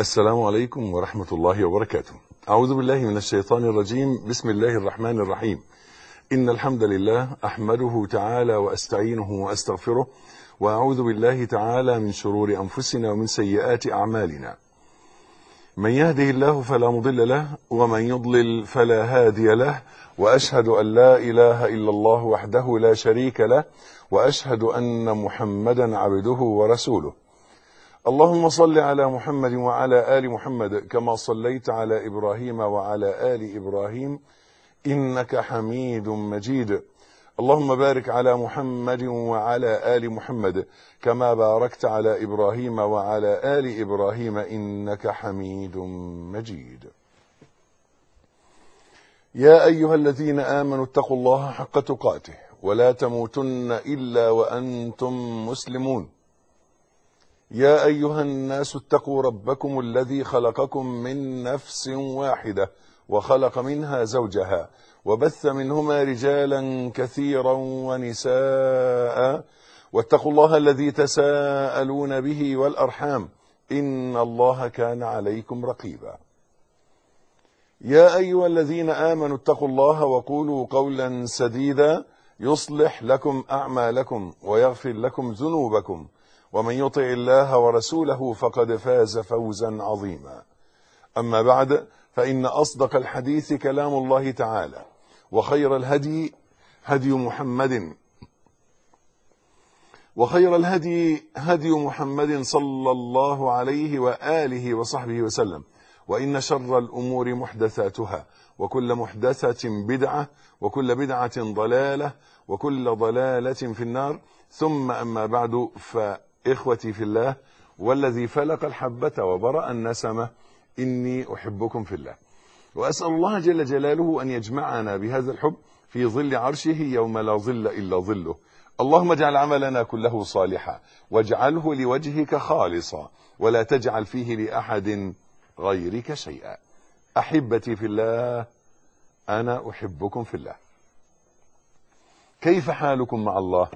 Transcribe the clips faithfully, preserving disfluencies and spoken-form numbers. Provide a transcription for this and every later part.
السلام عليكم ورحمة الله وبركاته. أعوذ بالله من الشيطان الرجيم. بسم الله الرحمن الرحيم. إن الحمد لله أحمده تعالى وأستعينه وأستغفره، وأعوذ بالله تعالى من شرور أنفسنا ومن سيئات أعمالنا. من يهده الله فلا مضل له، ومن يضلل فلا هادي له، وأشهد أن لا إله إلا الله وحده لا شريك له، وأشهد أن محمدا عبده ورسوله. اللهم صل على محمد وعلى آل محمد كما صليت على إبراهيم وعلى آل إبراهيم إنك حميد مجيد. اللهم بارك على محمد وعلى آل محمد كما باركت على إبراهيم وعلى آل إبراهيم إنك حميد مجيد. يا أيها الذين آمنوا اتقوا الله حق تقاته ولا تموتن إلا وأنتم مسلمون. يا أيها الناس اتقوا ربكم الذي خلقكم من نفس واحدة وخلق منها زوجها وبث منهما رجالا كثيرا ونساء، واتقوا الله الذي تساءلون به والأرحام إن الله كان عليكم رقيبا. يا أيها الذين آمنوا اتقوا الله وقولوا قولا سديدا يصلح لكم أعمالكم ويغفر لكم ذنوبكم، ومن يطع الله ورسوله فقد فاز فوزا عظيما. أما بعد، فإن أصدق الحديث كلام الله تعالى، وخير الهدي هدي محمد وخير الهدي هدي محمد صلى الله عليه وآله وصحبه وسلم. وإن شر الأمور محدثاتها، وكل محدثة بدعة، وكل بدعة ضلالة، وكل ضلالة في النار. ثم أما بعد، فإخوتي في الله والذي فلق الحبة وبرأ النسمة، إني أحبكم في الله، وأسأل الله جل جلاله أن يجمعنا بهذا الحب في ظل عرشه يوم لا ظل إلا ظله. اللهم اجعل عملنا كله صالحا، واجعله لوجهك خالصا، ولا تجعل فيه لأحد غيرك شيئا. أحبتي في الله، أنا أحبكم في الله. كيف حالكم مع الله؟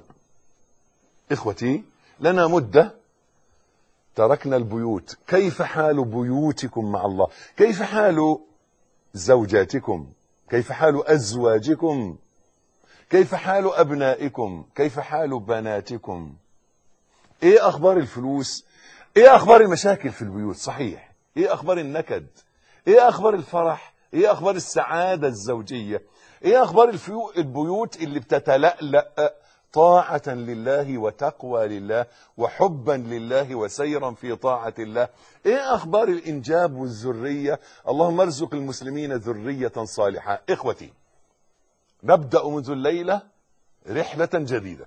إخوتي، لنا مدة تركنا البيوت. كيف حال بيوتكم مع الله؟ كيف حال زوجاتكم؟ كيف حال أزواجكم؟ كيف حال أبنائكم؟ كيف حال بناتكم؟ إيه أخبار الفلوس؟ إيه أخبار المشاكل في البيوت؟ صحيح، إيه أخبار النكد؟ إيه أخبار الفرح؟ إيه أخبار السعادة الزوجية؟ إيه أخبار البيوت اللي بتتلألأ طاعة لله وتقوى لله وحبا لله وسيرا في طاعة الله؟ ايه اخبار الانجاب والذرية؟ اللهم ارزق المسلمين ذرية صالحة. اخوتي، نبدأ منذ الليلة رحلة جديدة،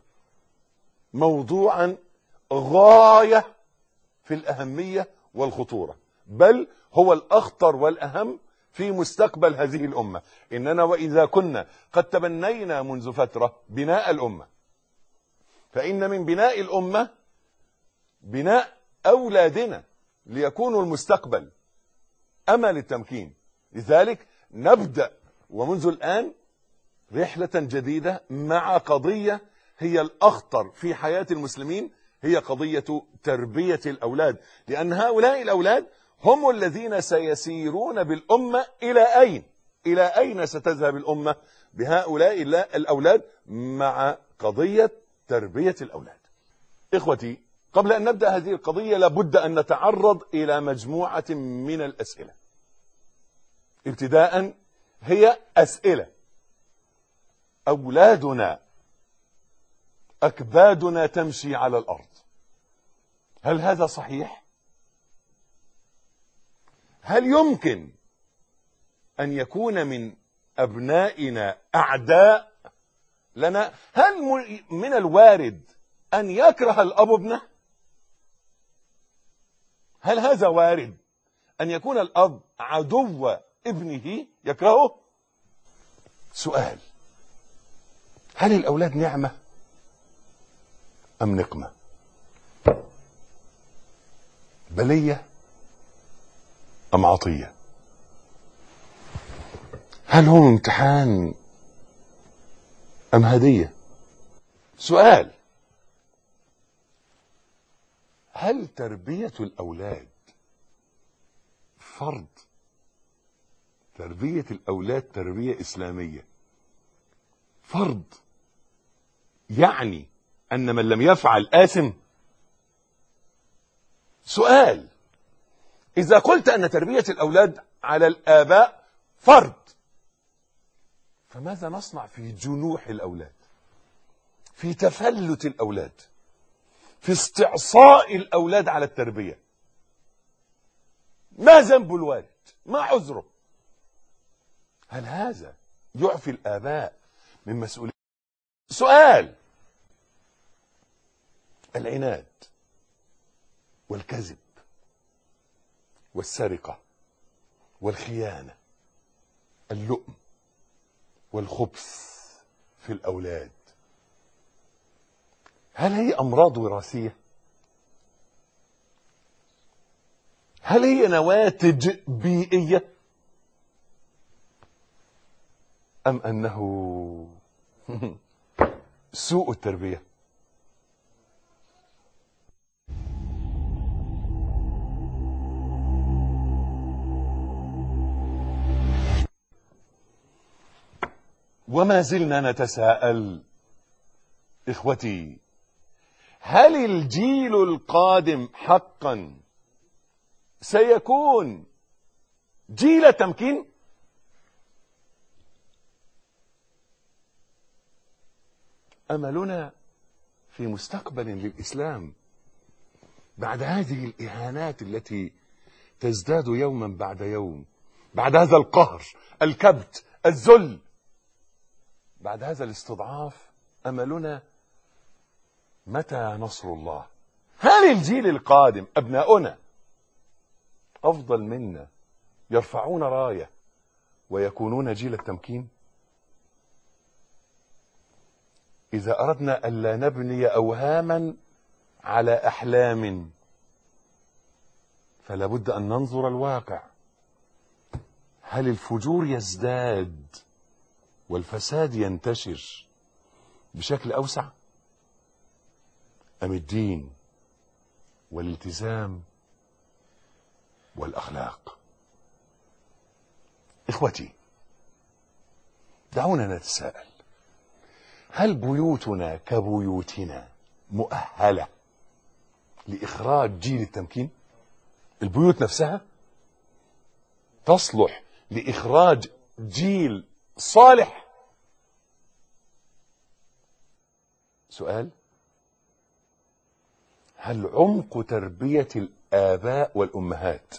موضوعا غاية في الأهمية والخطورة، بل هو الأخطر والأهم في مستقبل هذه الأمة. إننا وإذا كنا قد تبنينا منذ فترة بناء الأمة، فإن من بناء الأمة بناء أولادنا ليكونوا المستقبل، أمل التمكين. لذلك نبدأ ومنذ الآن رحلة جديدة مع قضية هي الأخطر في حياة المسلمين، هي قضية تربية الأولاد. لأن هؤلاء الأولاد هم الذين سيسيرون بالأمة إلى أين؟ إلى أين ستذهب الأمة بهؤلاء الأولاد مع قضية تربية الأولاد؟ إخوتي، قبل أن نبدأ هذه القضية لابد أن نتعرض إلى مجموعة من الأسئلة. ابتداء هي أسئلة: أولادنا أكبادنا تمشي على الأرض، هل هذا صحيح؟ هل يمكن أن يكون من أبنائنا أعداء لنا؟ هل من الوارد أن يكره الأب ابنه؟ هل هذا وارد أن يكون الأب عدو ابنه يكرهه؟ سؤال: هل الأولاد نعمة أم نقمة؟ بلية أم عطية؟ هل هم امتحان أم هدية؟ سؤال: هل تربية الأولاد فرض. تربية الأولاد تربية إسلامية فرض، يعني أن من لم يفعل آثم. سؤال: إذا قلت أن تربية الأولاد على الآباء فرض، فماذا نصنع في جنوح الأولاد، في تفلت الأولاد، في استعصاء الأولاد على التربية؟ ما ذنب الوالد؟ ما عذره؟ هل هذا يعفي الآباء من مسؤولية؟ سؤال: العناد والكذب والسرقة والخيانة، اللؤم والخبث في الأولاد، هل هي أمراض وراثية؟ هل هي نواتج بيئية؟ أم أنه سوء التربية؟ وما زلنا نتساءل إخوتي: هل الجيل القادم حقا سيكون جيل تمكين؟ أملنا في مستقبل للإسلام بعد هذه الإهانات التي تزداد يوما بعد يوم، بعد هذا القهر، الكبت، الذل، بعد هذا الاستضعاف، أملنا متى نصر الله؟ هل الجيل القادم أبناؤنا أفضل منا يرفعون راية ويكونون جيل التمكين؟ إذا أردنا ألا نبني أوهاما على أحلام فلا بد أن ننظر الواقع. هل الفجور يزداد والفساد ينتشر بشكل أوسع، أم الدين والالتزام والأخلاق؟ إخوتي، دعونا نتساءل: هل بيوتنا كبيوتنا مؤهلة لإخراج جيل التمكين؟ البيوت نفسها تصلح لإخراج جيل صالح؟ سؤال: هل عمق تربية الآباء والأمهات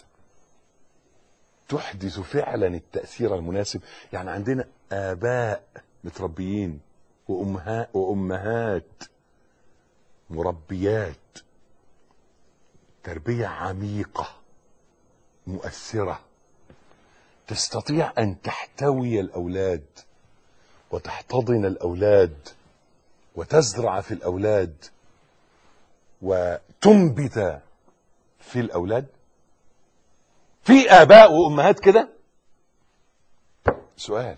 تحدث فعلا التأثير المناسب؟ يعني عندنا آباء متربيين وأمهات, وأمهات مربيات تربية عميقة مؤثرة، تستطيع أن تحتوي الأولاد وتحتضن الأولاد وتزرع في الأولاد وتنبت في الأولاد. في آباء وأمهات كده؟ سؤال: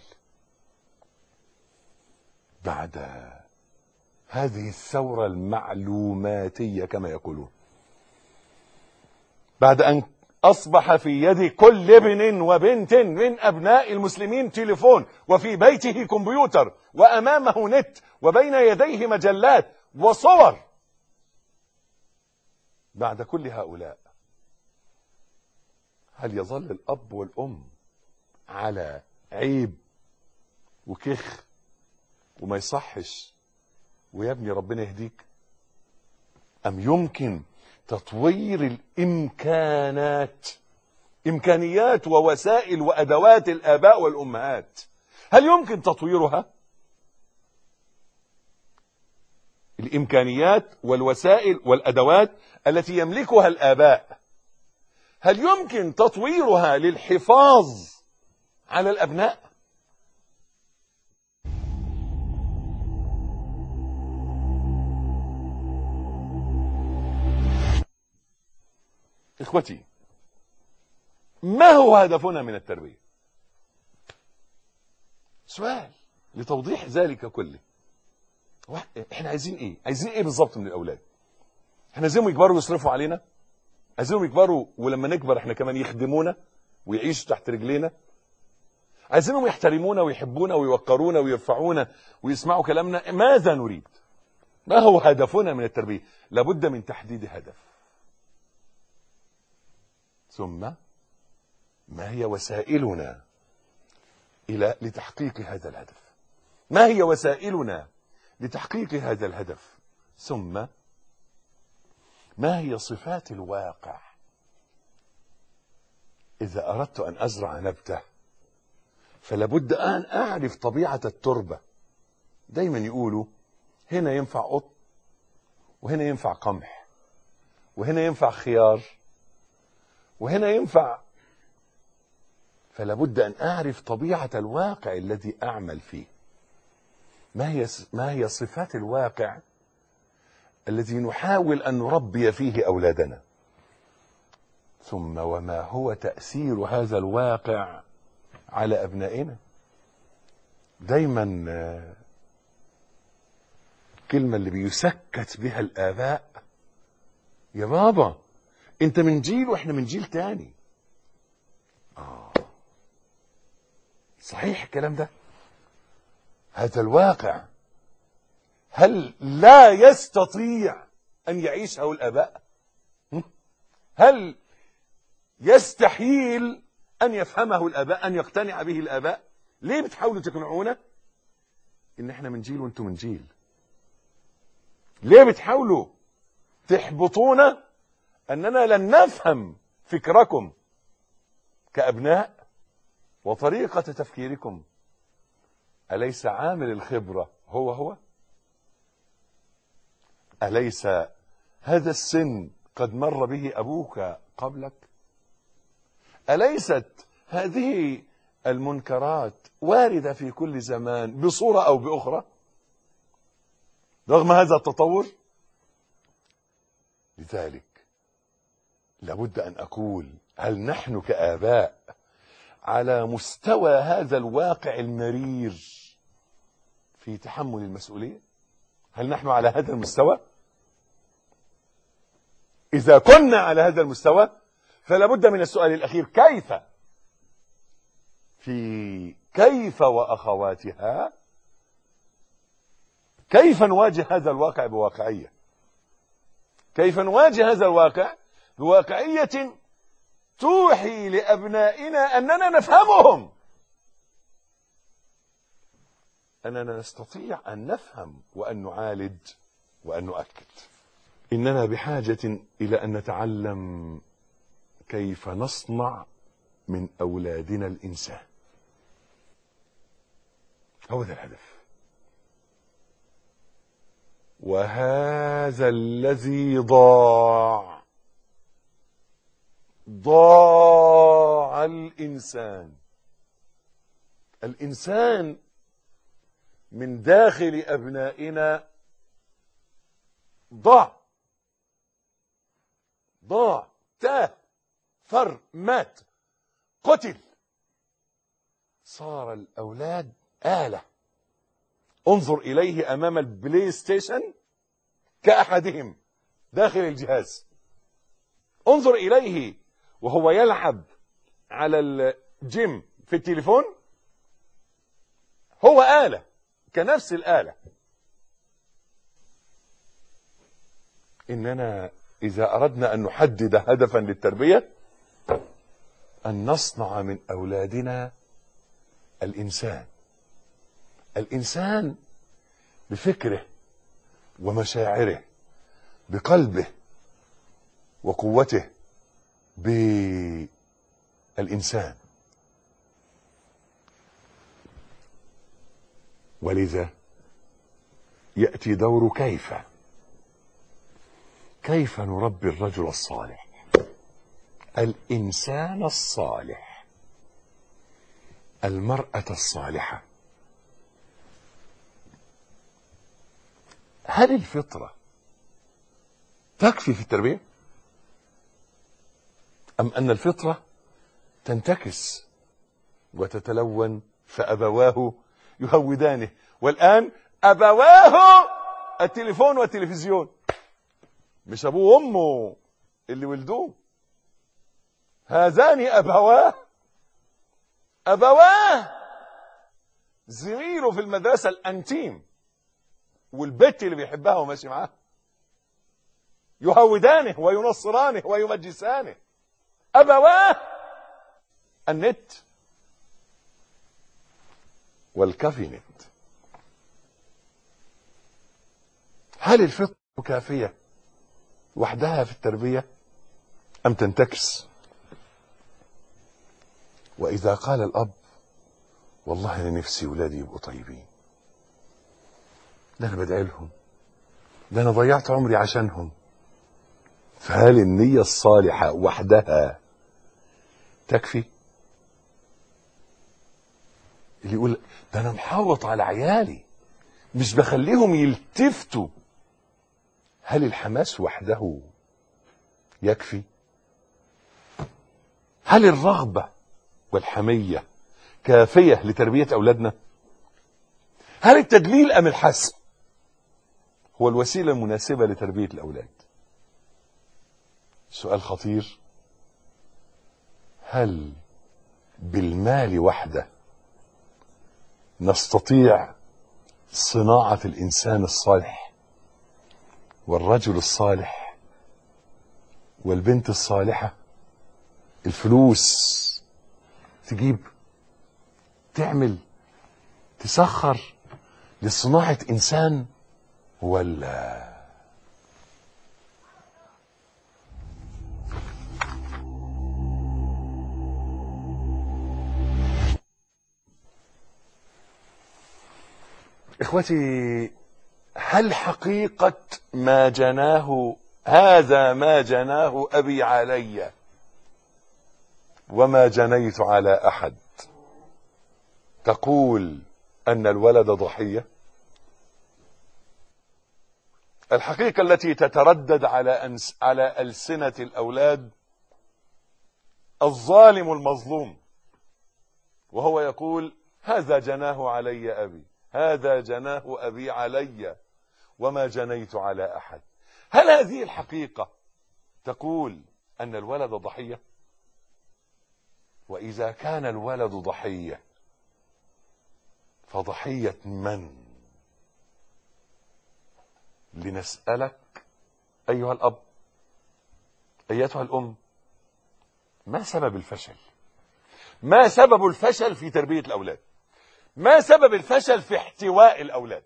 بعد هذه الثورة المعلوماتية كما يقولون، بعد أن أصبح في يد كل ابن وبنت من أبناء المسلمين تليفون، وفي بيته كمبيوتر، وأمامه نت، وبين يديه مجلات وصور، بعد كل هؤلاء هل يظل الأب والأم على عيب وكخ وما يصحش ويا ابني ربنا يهديك؟ أم يمكن تطوير الإمكانات، إمكانيات ووسائل وأدوات الآباء والأمهات، هل يمكن تطويرها؟ الإمكانيات والوسائل والأدوات التي يملكها الآباء، هل يمكن تطويرها للحفاظ على الأبناء؟ إخوتي، ما هو هدفنا من التربية؟ سؤال لتوضيح ذلك كله. احنا عايزين ايه؟ عايزين ايه بالظبط من الأولاد؟ احنا عايزينهم يكبروا ويصرفوا علينا؟ عايزينهم يكبروا ولما نكبر احنا كمان يخدمونا ويعيشوا تحت رجلينا؟ عايزينهم يحترمونا ويحبونا ويوقرونا ويرفعونا ويسمعوا كلامنا؟ ماذا نريد؟ ما هو هدفنا من التربية؟ لابد من تحديد هدف. ثم ما هي وسائلنا إلى لتحقيق هذا الهدف؟ ما هي وسائلنا لتحقيق هذا الهدف؟ ثم ما هي صفات الواقع؟ إذا أردت أن أزرع نبتة فلابد أن أعرف طبيعة التربة. دايما يقولوا هنا ينفع قط، وهنا ينفع قمح، وهنا ينفع خيار، وهنا ينفع. فلابد أن أعرف طبيعة الواقع الذي أعمل فيه. ما هي ما هي صفات الواقع الذي نحاول أن نربي فيه أولادنا؟ ثم وما هو تأثير هذا الواقع على أبنائنا؟ دايما كلمة اللي بيسكت بها الآباء: يا بابا انت من جيل واحنا من جيل تاني. آه صحيح الكلام ده؟ هذا الواقع هل لا يستطيع أن يعيشه الآباء؟ هل يستحيل أن يفهمه الآباء، أن يقتنع به الآباء؟ ليه بتحاولوا تقنعونا إن احنا من جيل وانتم من جيل؟ ليه بتحاولوا تحبطونا أننا لن نفهم فكركم كأبناء وطريقة تفكيركم؟ أليس عامل الخبرة هو هو؟ أليس هذا السن قد مر به أبوك قبلك؟ أليست هذه المنكرات واردة في كل زمان بصورة أو بأخرى رغم هذا التطور؟ لذلك لابد أن أقول: هل نحن كآباء على مستوى هذا الواقع المرير في تحمل المسؤولية؟ هل نحن على هذا المستوى؟ إذا كنا على هذا المستوى فلا بد من السؤال الأخير: كيف؟ في كيف وأخواتها كيف نواجه هذا الواقع بواقعية؟ كيف نواجه هذا الواقع بواقعية توحي لأبنائنا أننا نفهمهم، أننا نستطيع أن نفهم وأن نعالج وأن نؤكد. إننا بحاجة إلى أن نتعلم كيف نصنع من أولادنا الإنسان. هو ذا الهدف. وهذا الذي ضاع ضاع الإنسان. الإنسان من داخل أبنائنا ضاع ضاع تاه، فر، مات، قتل. صار الأولاد آلة. انظر إليه أمام البلاي ستيشن كأحدهم داخل الجهاز. انظر إليه وهو يلعب على الجيم في التليفون، هو آلة كنفس الآلة. إننا إذا أردنا أن نحدد هدفا للتربية أن نصنع من أولادنا الإنسان. الإنسان بفكره ومشاعره، بقلبه وقوته، بالإنسان. ولذا يأتي دور كيف كيف نربي الرجل الصالح، الإنسان الصالح، المرأة الصالحة. هل الفطرة تكفي في التربية؟ أم أن الفطرة تنتكس وتتلون فأبواه يهودانه؟ والآن أبواه التليفون والتلفزيون، مش أبوه وأمه اللي ولدوه، هذان أبواه أبواه زميله في المدرسة الأنتيم والبت اللي بيحبها وماشي معاها يهودانه وينصرانه ويمجسانه. أبواه النت والكافي نت. هل الفطرة كافية وحدها في التربية أم تنتكس؟ وإذا قال الأب والله أنا نفسي ولادي يبقوا طيبين، ده أنا بدعي لهم، ده أنا ضيعت عمري عشانهم، فهل النية الصالحة وحدها تكفي؟ اللي يقول ده أنا محوط على عيالي مش بخليهم يلتفتوا، هل الحماس وحده يكفي؟ هل الرغبة والحمية كافية لتربية أولادنا؟ هل التدليل أم الحسم هو الوسيلة المناسبة لتربية الأولاد؟ سؤال خطير. هل بالمال وحده نستطيع صناعة الإنسان الصالح والرجل الصالح والبنت الصالحة؟ الفلوس تجيب تعمل تسخر لصناعة إنسان ولا إخوتي؟ هل حقيقة ما جناه هذا ما جناه أبي علي وما جنيت على أحد تقول أن الولد ضحية؟ الحقيقة التي تتردد على أنس على ألسنة الأولاد الظالم المظلوم، وهو يقول هذا جناه علي أبي، هذا جناه أبي علي وما جنيت على أحد. هل هذه الحقيقة تقول أن الولد ضحية؟ وإذا كان الولد ضحية فضحية من؟ لنسألك أيها الأب، أيتها الأم، ما سبب الفشل؟ ما سبب الفشل في تربية الأولاد؟ ما سبب الفشل في احتواء الأولاد؟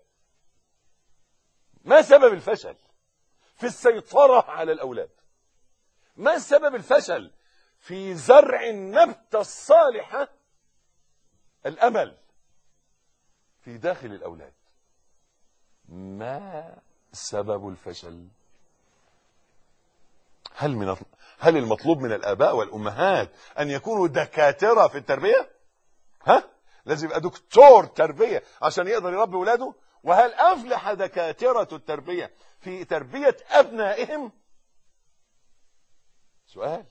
ما سبب الفشل في السيطرة على الأولاد؟ ما سبب الفشل في زرع النبتة الصالحة الأمل في داخل الأولاد؟ ما سبب الفشل؟ هل من هل المطلوب من الآباء والأمهات أن يكونوا دكاترة في التربية؟ ها؟ لازم يبقى دكتور تربية عشان يقدر يربي ولاده؟ وهل أفلح دكاترة التربية في تربية أبنائهم؟ سؤال.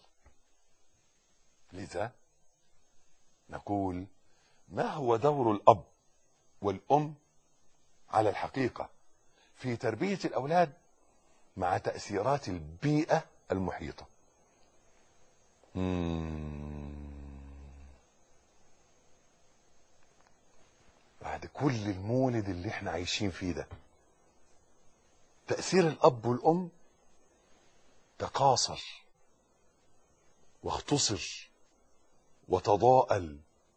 لذا نقول ما هو دور الأب والأم على الحقيقة في تربية الأولاد مع تأثيرات البيئة المحيطة؟ مم. بعد كل المولد اللي احنا عايشين فيه ده، تأثير الأب والأم تقاصر واختصر وتضاءل.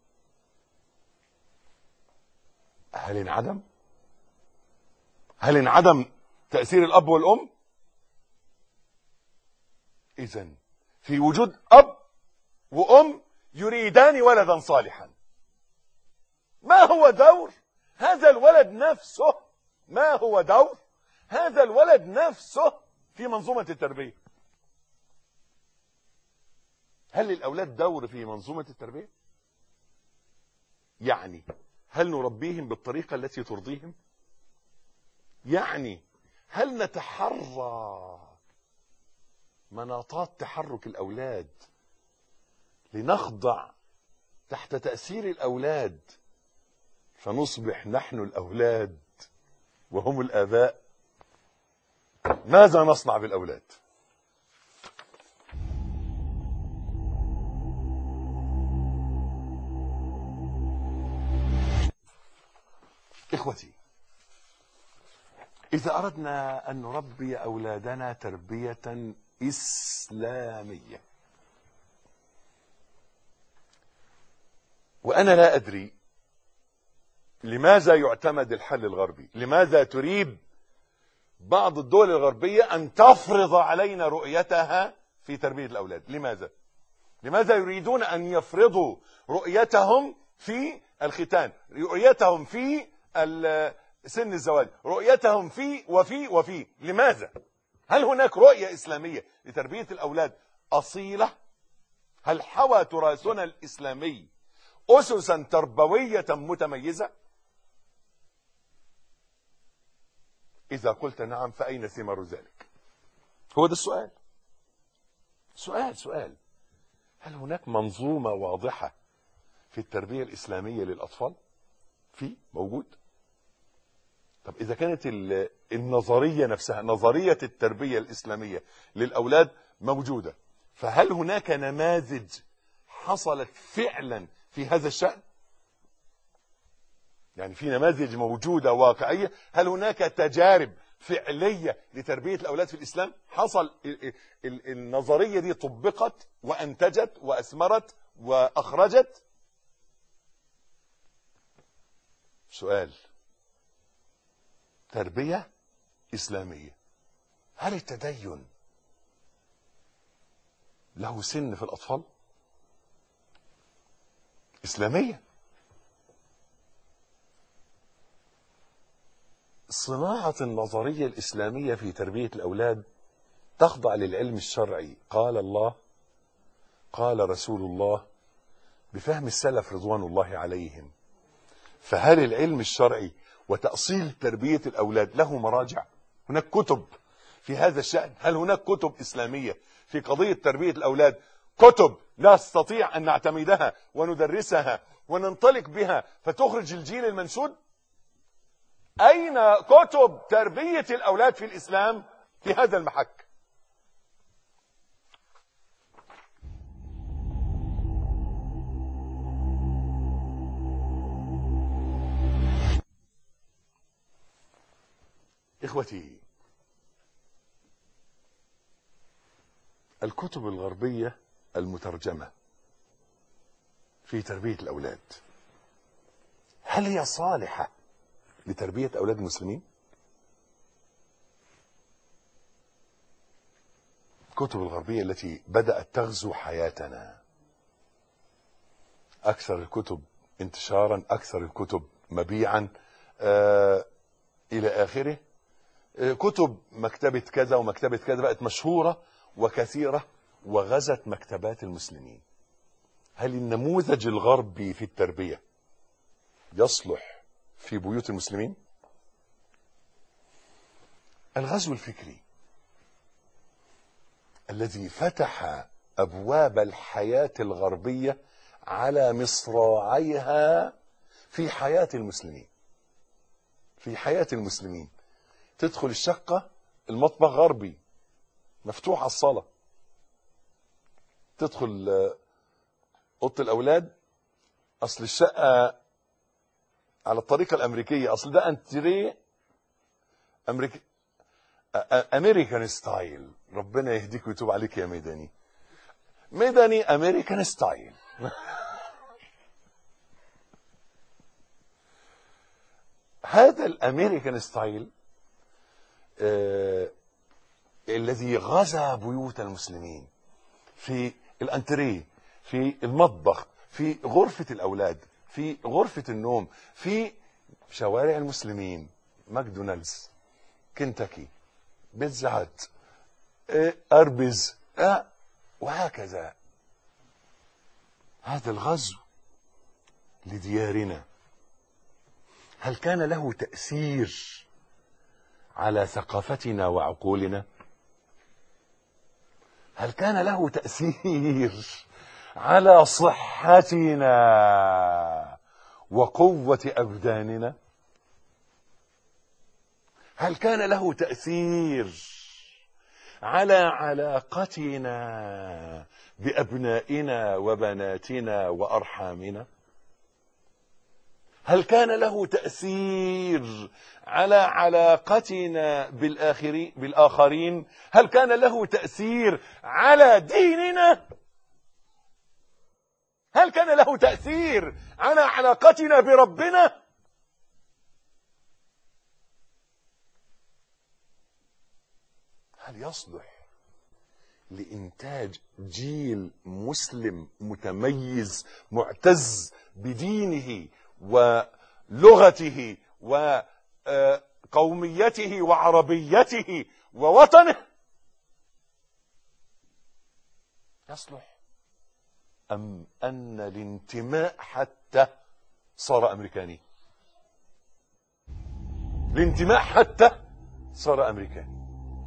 هل انعدم؟ هل انعدم تأثير الأب والأم؟ إذن في وجود أب وأم يريدان ولدا صالحا، ما هو دور هذا الولد نفسه؟ ما هو دور هذا الولد نفسه في منظومة التربية؟ هل للأولاد دور في منظومة التربية؟ يعني هل نربيهم بالطريقة التي ترضيهم؟ يعني هل نتحرى مناطات تحرك الأولاد لنخضع تحت تأثير الأولاد فنصبح نحن الأولاد وهم الآباء؟ ماذا نصنع بالأولاد؟ إخوتي، إذا أردنا أن نربي أولادنا تربية إسلامية، وأنا لا أدري لماذا يعتمد الحل الغربي، لماذا تريد بعض الدول الغربية أن تفرض علينا رؤيتها في تربية الأولاد؟ لماذا؟ لماذا يريدون أن يفرضوا رؤيتهم في الختان، رؤيتهم في سن الزواج، رؤيتهم في وفي وفي لماذا؟ هل هناك رؤية إسلامية لتربية الأولاد أصيلة؟ هل حوى تراثنا الإسلامي أسسا تربوية متميزة؟ إذا قلت نعم فأين ثمار ذلك؟ هو ده السؤال. سؤال سؤال هل هناك منظومة واضحة في التربية الإسلامية للأطفال؟ في موجود. طب إذا كانت النظرية نفسها، نظرية التربية الإسلامية للأولاد موجودة، فهل هناك نماذج حصلت فعلا في هذا الشأن؟ يعني في نماذج موجودة واقعية؟ هل هناك تجارب فعلية لتربية الأولاد في الإسلام حصل النظرية دي طبقت وأنتجت وأثمرت وأخرجت؟ سؤال. تربية إسلامية، هل التدين له سن في الأطفال؟ إسلامية. صناعة النظرية الإسلامية في تربية الأولاد تخضع للعلم الشرعي، قال الله قال رسول الله بفهم السلف رضوان الله عليهم. فهل العلم الشرعي وتأصيل تربية الأولاد له مراجع؟ هناك كتب في هذا الشأن؟ هل هناك كتب إسلامية في قضية تربية الأولاد؟ كتب نستطيع أن نعتمدها وندرسها وننطلق بها فتخرج الجيل المنشود؟ أين كتب تربية الأولاد في الإسلام في هذا المحك؟ إخوتي، الكتب الغربية المترجمة في تربية الأولاد هل هي صالحة لتربية أولاد المسلمين؟ الكتب الغربية التي بدأت تغزو حياتنا، أكثر الكتب انتشارا، أكثر الكتب مبيعا، آه إلى آخره. آه كتب مكتبة كذا ومكتبة كذا بقت مشهورة وكثيرة وغزت مكتبات المسلمين. هل النموذج الغربي في التربية يصلح في بيوت المسلمين؟ الغزو الفكري الذي فتح أبواب الحياة الغربية على مصراعيها في حياة المسلمين، في حياة المسلمين. تدخل الشقة المطبخ غربي مفتوح على الصالة، تدخل أوضة الأولاد أصل الشقة على الطريقة الأمريكية، أصل ده أنتريه أمريكي أمريكان ستايل. ربنا يهديك ويتوب عليك يا ميداني، ميداني أمريكان ستايل. هذا الأمريكان ستايل آه الذي غزا بيوت المسلمين في الأنتريه، في المطبخ، في غرفة الأولاد، في غرفة النوم، في شوارع المسلمين، ماكدونالدز، كنتاكي، بيتزا هات، أربز، أه وهكذا. هذا الغزو لديارنا هل كان له تأثير على ثقافتنا وعقولنا؟ هل كان له تأثير على صحتنا وقوة أبداننا؟ هل كان له تأثير على علاقتنا بأبنائنا وبناتنا وأرحامنا؟ هل كان له تأثير على علاقتنا بالآخرين بالآخرين؟ هل كان له تأثير على ديننا؟ هل كان له تأثير على علاقتنا بربنا؟ هل يصلح لإنتاج جيل مسلم متميز معتز بدينه ولغته وقوميته وعربيته ووطنه؟ يصلح أم أن الانتماء حتى صار أمريكاني؟ الانتماء حتى صار أمريكاني.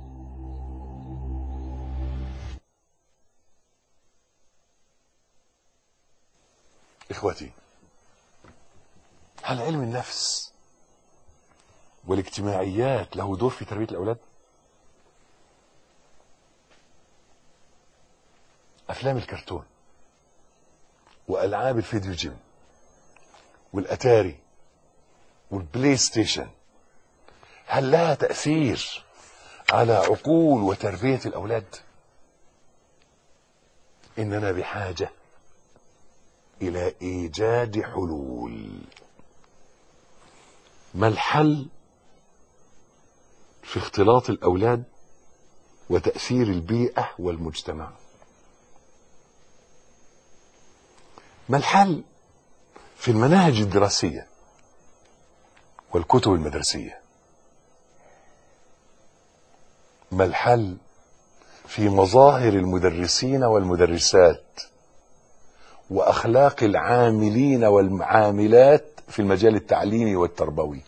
إخوتي، هل علم النفس والاجتماعيات له دور في تربية الأولاد؟ أفلام الكرتون وألعاب الفيديو جيم والأتاري والبلاي ستيشن هل لها تأثير على عقول وتربية الأولاد؟ إننا بحاجة إلى إيجاد حلول. ما الحل في اختلاط الأولاد وتأثير البيئة والمجتمع؟ ما الحل في المناهج الدراسية والكتب المدرسية؟ ما الحل في مظاهر المدرسين والمدرسات وأخلاق العاملين والعاملات في المجال التعليمي والتربوي؟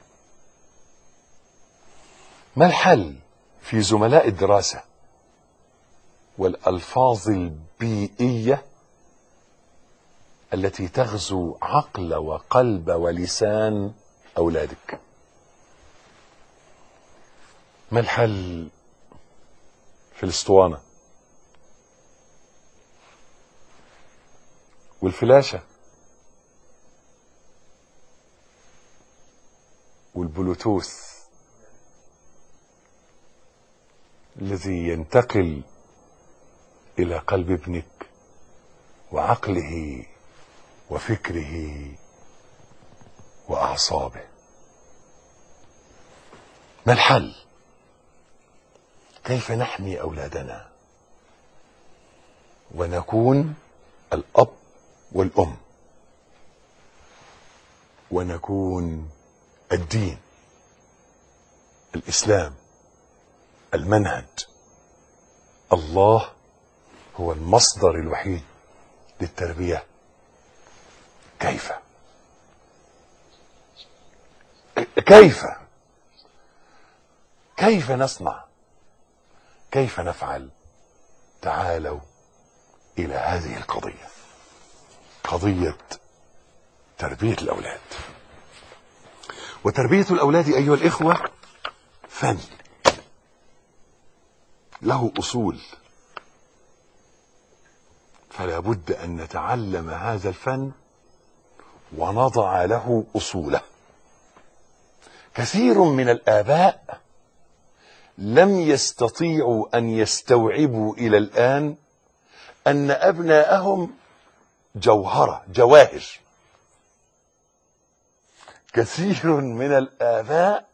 ما الحل في زملاء الدراسة والألفاظ البيئية التي تغزو عقل وقلب ولسان أولادك؟ ما الحل في الاسطوانة والفلاشة والبلوتوث الذي ينتقل إلى قلب ابنك وعقله وفكره وأعصابه؟ ما الحل؟ كيف نحمي أولادنا ونكون الأب والأم ونكون الدين، الإسلام، المنهج، الله هو المصدر الوحيد للتربية؟ كيف كيف كيف نصنع؟ كيف نفعل؟ تعالوا إلى هذه القضية، قضية تربية الأولاد. وتربية الأولاد أيها الإخوة فن له أصول، فلا بد أن نتعلم هذا الفن ونضع له أصوله. كثير من الآباء لم يستطيعوا أن يستوعبوا إلى الآن أن أبناءهم جوهرة جواهر. كثير من الآباء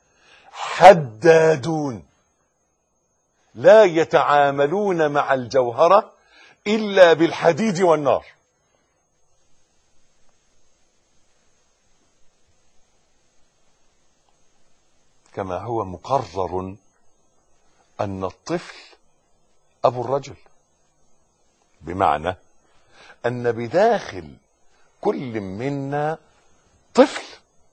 حدادون لا يتعاملون مع الجوهرة إلا بالحديد والنار. كما هو مقرر أن الطفل أبو الرجل، بمعنى أن بداخل كل منا طفل،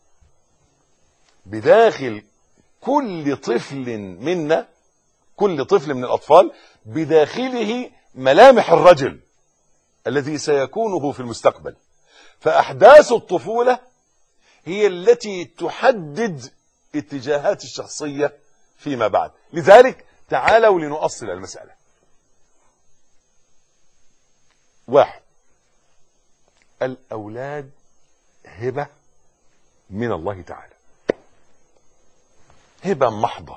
بداخل كل طفل منا، كل طفل من الأطفال بداخله ملامح الرجل الذي سيكونه في المستقبل. فأحداث الطفولة هي التي تحدد اتجاهات الشخصية فيما بعد. لذلك تعالوا لنؤصل المسألة. واحد، الأولاد هبة من الله تعالى، هبة محضة.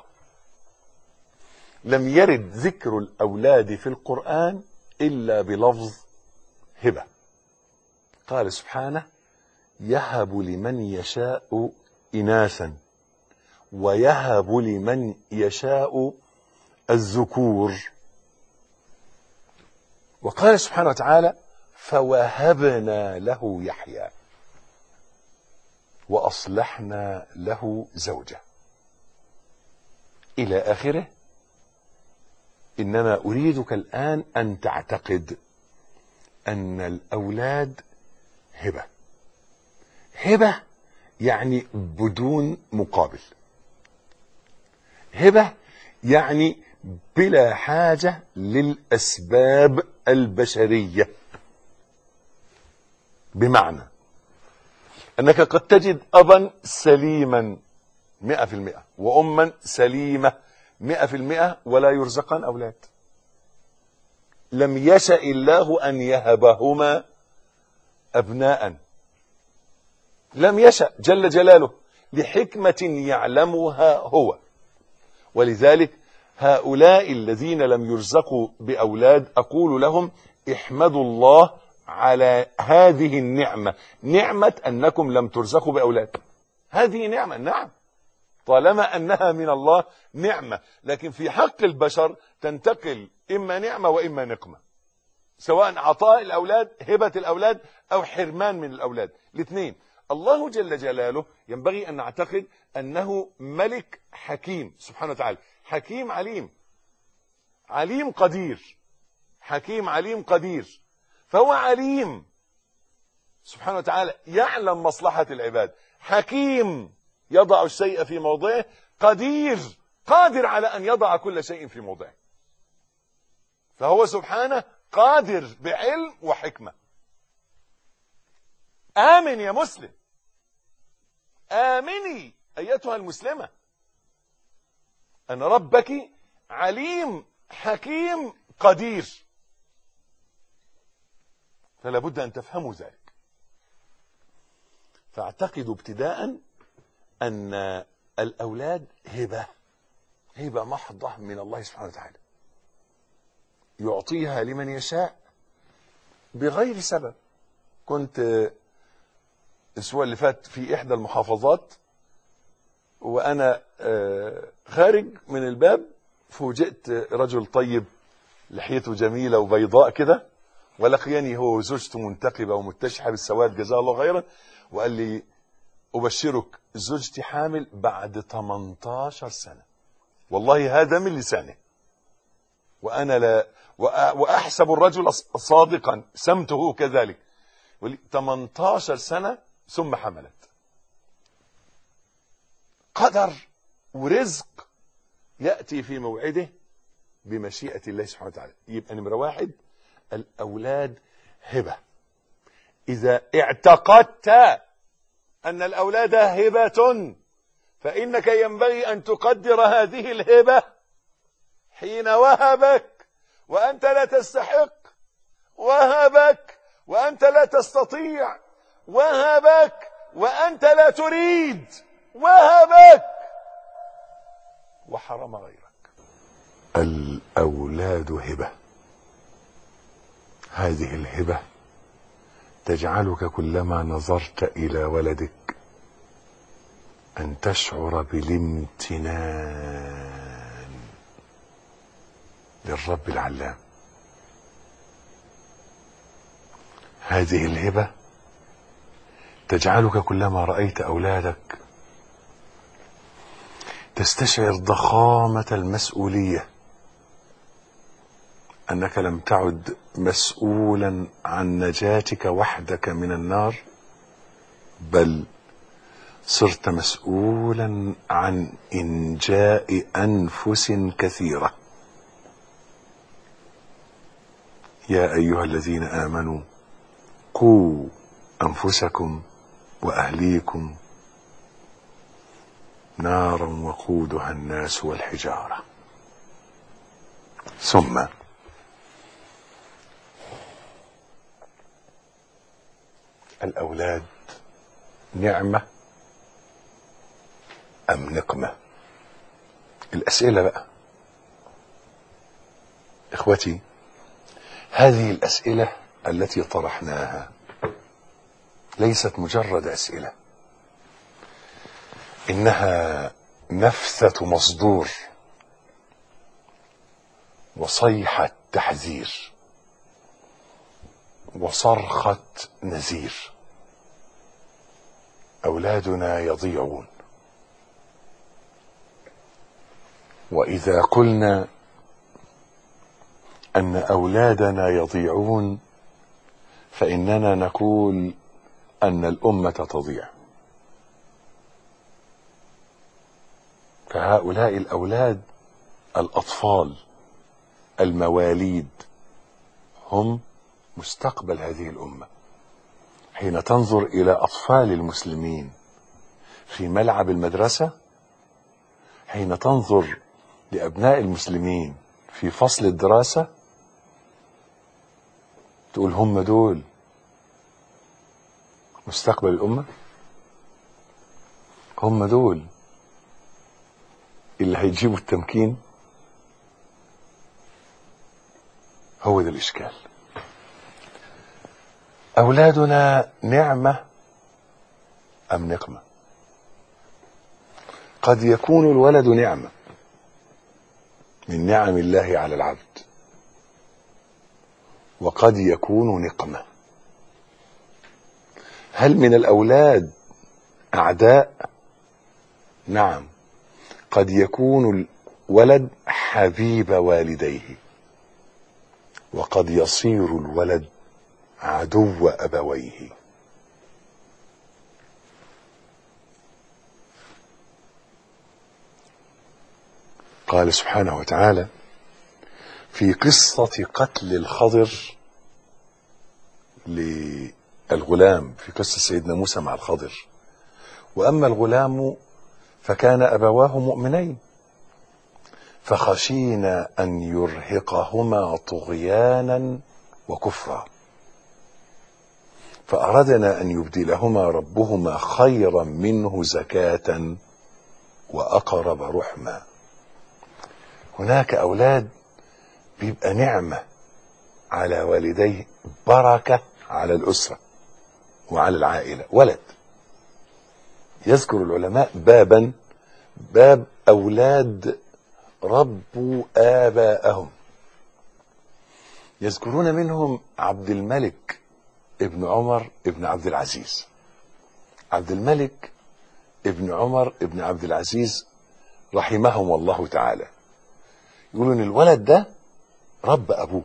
لم يرد ذكر الأولاد في القرآن إلا بلفظ هبة. قال سبحانه: يهب لمن يشاء إناثا ويهب لمن يشاء الذكور. وقال سبحانه وتعالى: فوهبنا له يحيى وأصلحنا له زوجه، إلى آخره. إنما أريدك الآن أن تعتقد أن الأولاد هبة. هبة يعني بدون مقابل، هبة يعني بلا حاجة للأسباب البشرية. بمعنى أنك قد تجد أبا سليما مئة في المئة وأما سليمة مئة في المئة ولا يرزقان أولاد. لم يشأ الله أن يهبهما أبناء، لم يشأ جل جلاله، لحكمة يعلمها هو. ولذلك هؤلاء الذين لم يرزقوا بأولاد أقول لهم: احمدوا الله على هذه النعمة، نعمة أنكم لم ترزقوا بأولاد. هذه نعمة، نعم، طالما أنها من الله نعمة، لكن في حق البشر تنتقل إما نعمة وإما نقمة، سواء عطاء الأولاد، هبة الأولاد، أو حرمان من الأولاد، الاثنين. الله جل جلاله ينبغي أن نعتقد أنه ملك حكيم سبحانه وتعالى، حكيم عليم، عليم قدير، حكيم عليم قدير. فهو عليم سبحانه وتعالى، يعلم مصلحة العباد، حكيم يضع الشيء في موضعه، قدير قادر على أن يضع كل شيء في موضعه. فهو سبحانه قادر بعلم وحكمة. آمن يا مسلم، آمني أيتها المسلمة، أن ربك عليم حكيم قدير. فلا بد أن تفهموا ذلك. فاعتقدوا ابتداء أن الأولاد هبة، هبة محضة من الله سبحانه وتعالى، يعطيها لمن يشاء بغير سبب. كنت الأسبوع اللي فات في إحدى المحافظات، وأنا خارج من الباب فوجئت رجل طيب لحيته جميلة وبيضاء كده، ولقيني هو وزوجته منتقبة ومتشحة بالسواد جزاه الله خيرا، وقال لي: أبشرك زوجتي حامل بعد ثمانية عشر سنة. والله هذا من لسانه، وأنا لا وأحسب الرجل صادقا، سمته كذلك. ثمانية عشر سنة ثم حملت. قدر ورزق يأتي في موعده بمشيئة الله سبحانه وتعالى. يبقى نمرة واحد، الأولاد هبة. إذا اعتقدت أن الأولاد هبة فإنك ينبغي أن تقدر هذه الهبة حين وهبك وأنت لا تستحق، وهبك وأنت لا تستطيع، وهبك وأنت لا تريد، وهبك وحرم غيرك. الأولاد هبة. هذه الهبة تجعلك كلما نظرت إلى ولدك أن تشعر بالامتنان للرب العلام. هذه الهبة تجعلك كلما رأيت أولادك تستشعر ضخامة المسؤولية، أنك لم تعد مسؤولا عن نجاتك وحدك من النار، بل صرت مسؤولا عن إنجاء أنفس كثيرة. يا أيها الذين آمنوا قوا أنفسكم وأهليكم نارا وقودها الناس والحجارة. ثم الأولاد نعمة أم نقمة؟ الأسئلة بقى إخوتي، هذه الأسئلة التي طرحناها ليست مجرد أسئلة، إنها نفثة مصدور وصيحة تحذير وصرخة نذير. أولادنا يضيعون، وإذا قلنا أن أولادنا يضيعون فإننا نقول أن الأمة تضيع. فهؤلاء الأولاد الأطفال المواليد هم مستقبل هذه الأمة. حين تنظر إلى أطفال المسلمين في ملعب المدرسة، حين تنظر لأبناء المسلمين في فصل الدراسة، تقول هم دول مستقبل الأمة، هم دول اللي هيجيبوا التمكين. هو ده الإشكال. أولادنا نعمة أم نقمة؟ قد يكون الولد نعمة من نعم الله على العبد، وقد يكون نقمة. هل من الأولاد أعداء؟ نعم، قد يكون الولد حبيب والديه، وقد يصير الولد عدو أبويه. قال سبحانه وتعالى في قصة قتل الخضر للغلام في قصة سيدنا موسى مع الخضر: وأما الغلام فكان أبواه مؤمنين فخشينا أن يرهقهما طغيانا وكفرا فأردنا أن يبدلهما ربهما خيرا منه زكاة وأقرب رحما. هناك أولاد بيبقى نعمة على والديه، بركة على الأسرة وعلى العائلة. ولد يذكر العلماء بابا باب أولاد ربوا آباءهم، يذكرون منهم عبد الملك ابن عمر ابن عبد العزيز. عبد الملك ابن عمر ابن عبد العزيز رحمهم الله تعالى، يقولون الولد ده رب أبوه.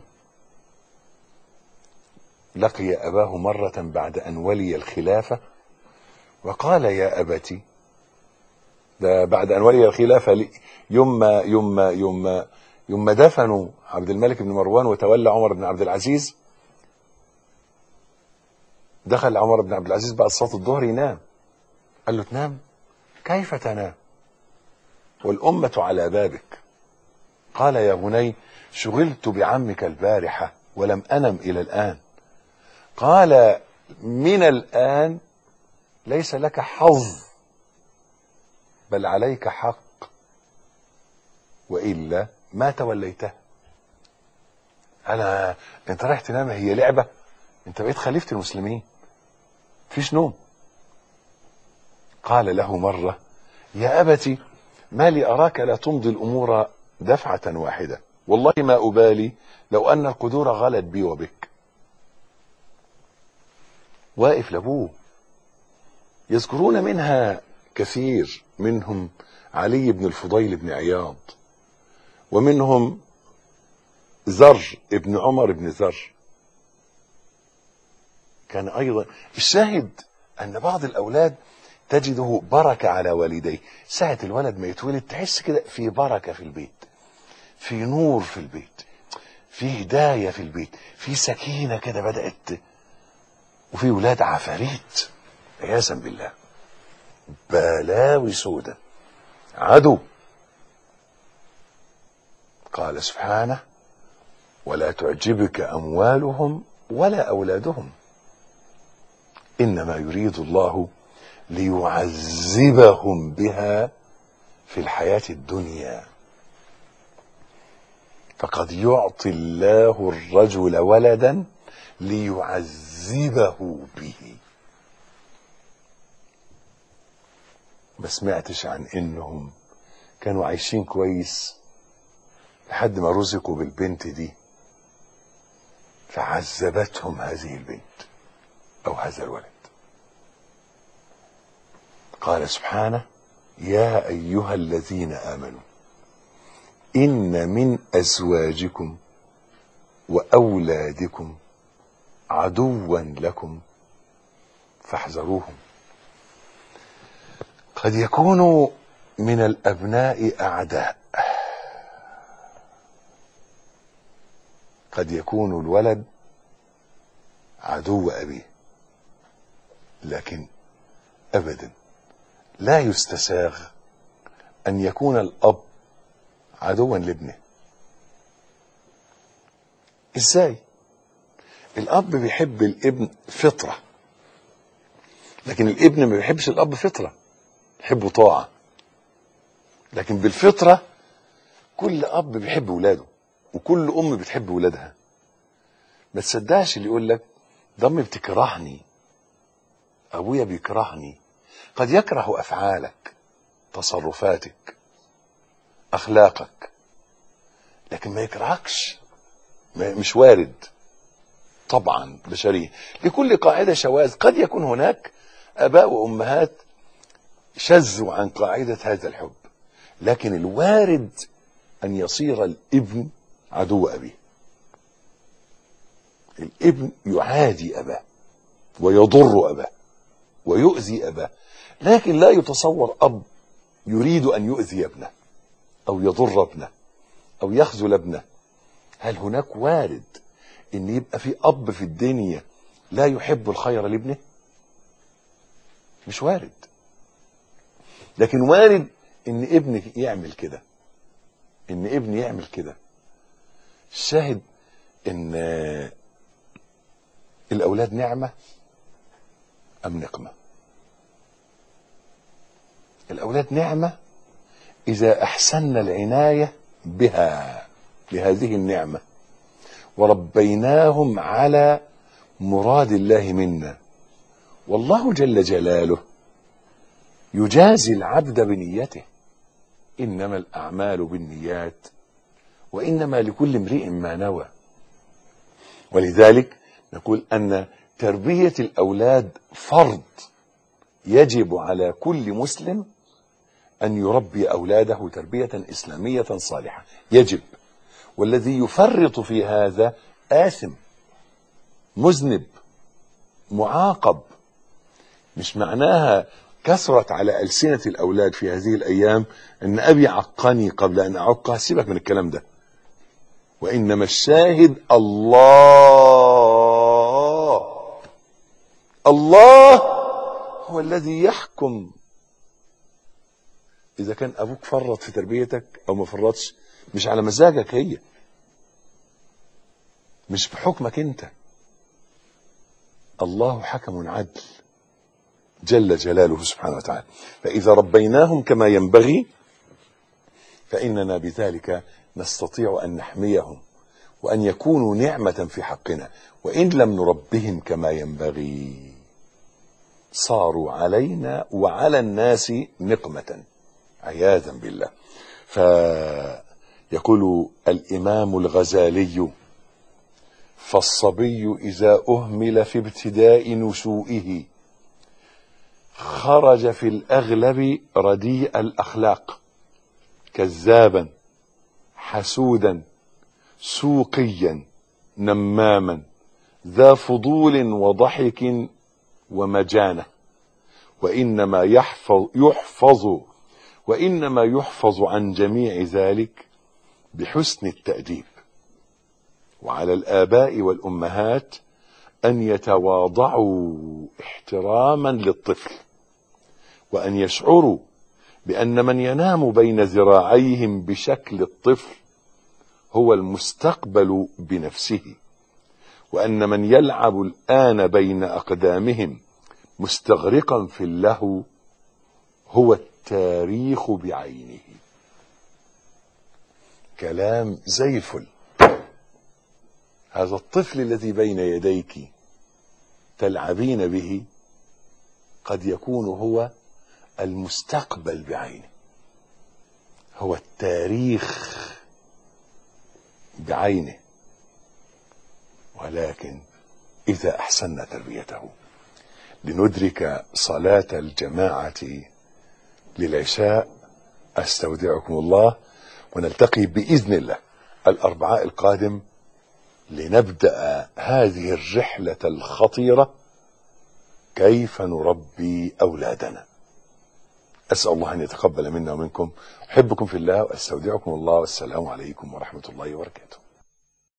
لقي أباه مرة بعد أن ولي الخلافة وقال: يا أبتي، ده بعد أن ولي الخلافة، يوم يوم يوم يوم دفنوا عبد الملك بن مروان وتولى عمر بن عبد العزيز، دخل عمر بن عبد العزيز بعد صلاة الظهر ينام. قال له: تنام؟ كيف تنام والأمة على بابك؟ قال: يا بني، شغلت بعمك البارحة ولم أنم إلى الآن. قال: من الآن ليس لك حظ بل عليك حق، وإلا ما توليته. أنا أنت رايح تنام؟ هي لعبة؟ أنت بقيت خليفة المسلمين، فيش نوم. قال له مرة: يا أبتي، ما لي أراك لا تمضي الأمور دفعة واحدة، والله ما أبالي لو أن القدور غلت بي وبك. واقف لأبوه. يذكرون منها كثير، منهم علي بن الفضيل بن عياض، ومنهم ذر ابن عمر بن ذر كان أيضا. الشاهد أن بعض الأولاد تجده بركة على والديه. ساعة الولد ما يتولد تحس كده في بركة في البيت، في نور في البيت، في هداية في البيت، في سكينة كده بدأت. وفي ولاد عفاريت عياذا بالله، بلاوي سودة، عدو. قال سبحانه: ولا تعجبك أموالهم ولا أولادهم إنما يريد الله ليعذبهم بها في الحياة الدنيا، فقد يعطي الله الرجل ولدا ليعذبه به. ما سمعتش عن انهم كانوا عايشين كويس لحد ما رزقوا بالبنت دي فعذبتهم هذه البنت او هذا الولد. قال سبحانه: يا ايها الذين امنوا ان من ازواجكم واولادكم عدوا لكم فاحذروهم. قد يكون من الابناء اعداء، قد يكون الولد عدو ابيه، لكن ابدا لا يستساغ ان يكون الاب عدوا لابنه. ازاي؟ الاب بيحب الابن فطرة، لكن الابن ما بيحبش الاب فطرة، يحبه طاعة. لكن بالفطرة كل اب بيحب ولاده وكل ام بتحب ولادها. ما تصدقش اللي يقول لك ده امي بتكرهني، ابويا بيكرهني. قد يكره افعالك، تصرفاتك، اخلاقك، لكن ما يكرهكش. مش وارد طبعا بشري. لكل قاعدة شواذ. قد يكون هناك اباء وامهات شذوا عن قاعدة هذا الحب، لكن الوارد ان يصير الابن عدو ابيه. الابن يعادي اباه ويضر اباه ويؤذي اباه، لكن لا يتصور اب يريد ان يؤذي ابنه او يضر ابنه او يخذل ابنه. هل هناك وارد ان يبقى في اب في الدنيا لا يحب الخير لابنه؟ مش وارد. لكن وارد ان ابنك يعمل كده، ان ابني يعمل كده. الشاهد ان الاولاد نعمة ام نقمة؟ الاولاد نعمة اذا احسننا العناية بها، بهذه النعمة، وربيناهم على مراد الله منا. والله جل جلاله يجازي العبد بنيته، انما الاعمال بالنيات وانما لكل امرئ ما نوى. ولذلك نقول ان تربية الاولاد فرض يجب على كل مسلم ان يربي اولاده تربية اسلامية صالحة، يجب. والذي يفرط في هذا آثم، مذنب، معاقب. مش معناها كثرت على ألسنة الأولاد في هذه الأيام أن أبي عقني قبل أن أعقه. سيبك من الكلام ده. وإنما الشاهد الله. الله هو الذي يحكم إذا كان أبوك فرط في تربيتك أو ما فرطش. مش على مزاجك هي، مش بحكمك انت. الله حكم عدل جل جلاله سبحانه وتعالى. فإذا ربيناهم كما ينبغي فإننا بذلك نستطيع أن نحميهم وأن يكونوا نعمة في حقنا. وإن لم نربهم كما ينبغي صاروا علينا وعلى الناس نقمة عياذا بالله. فيقول الإمام الغزالي: فالصبي إذا أهمل في ابتداء نشوئه خرج في الأغلب رديء الأخلاق، كذابا، حسودا، سوقيا، نماما، ذا فضول وضحك ومجانة. وإنما يحفظ, يحفظ وإنما يحفظ عن جميع ذلك بحسن التأديب. وعلى الآباء والأمهات أن يتواضعوا احتراما للطفل، وأن يشعروا بأن من ينام بين ذراعيهم بشكل الطفل هو المستقبل بنفسه، وأن من يلعب الآن بين أقدامهم مستغرقا في اللهو هو التاريخ بعينه. كلام زي الفل. هذا الطفل الذي بين يديك تلعبين به قد يكون هو المستقبل بعينه، هو التاريخ بعينه. ولكن إذا أحسننا تربيته لندرك صلاة الجماعة للعشاء. أستودعكم الله، ونلتقي بإذن الله الأربعاء القادم لنبدأ هذه الرحلة الخطيرة، كيف نربي أولادنا. أسأل الله أن يتقبل منا ومنكم. أحبكم في الله وأستودعكم الله، والسلام عليكم ورحمة الله وبركاته.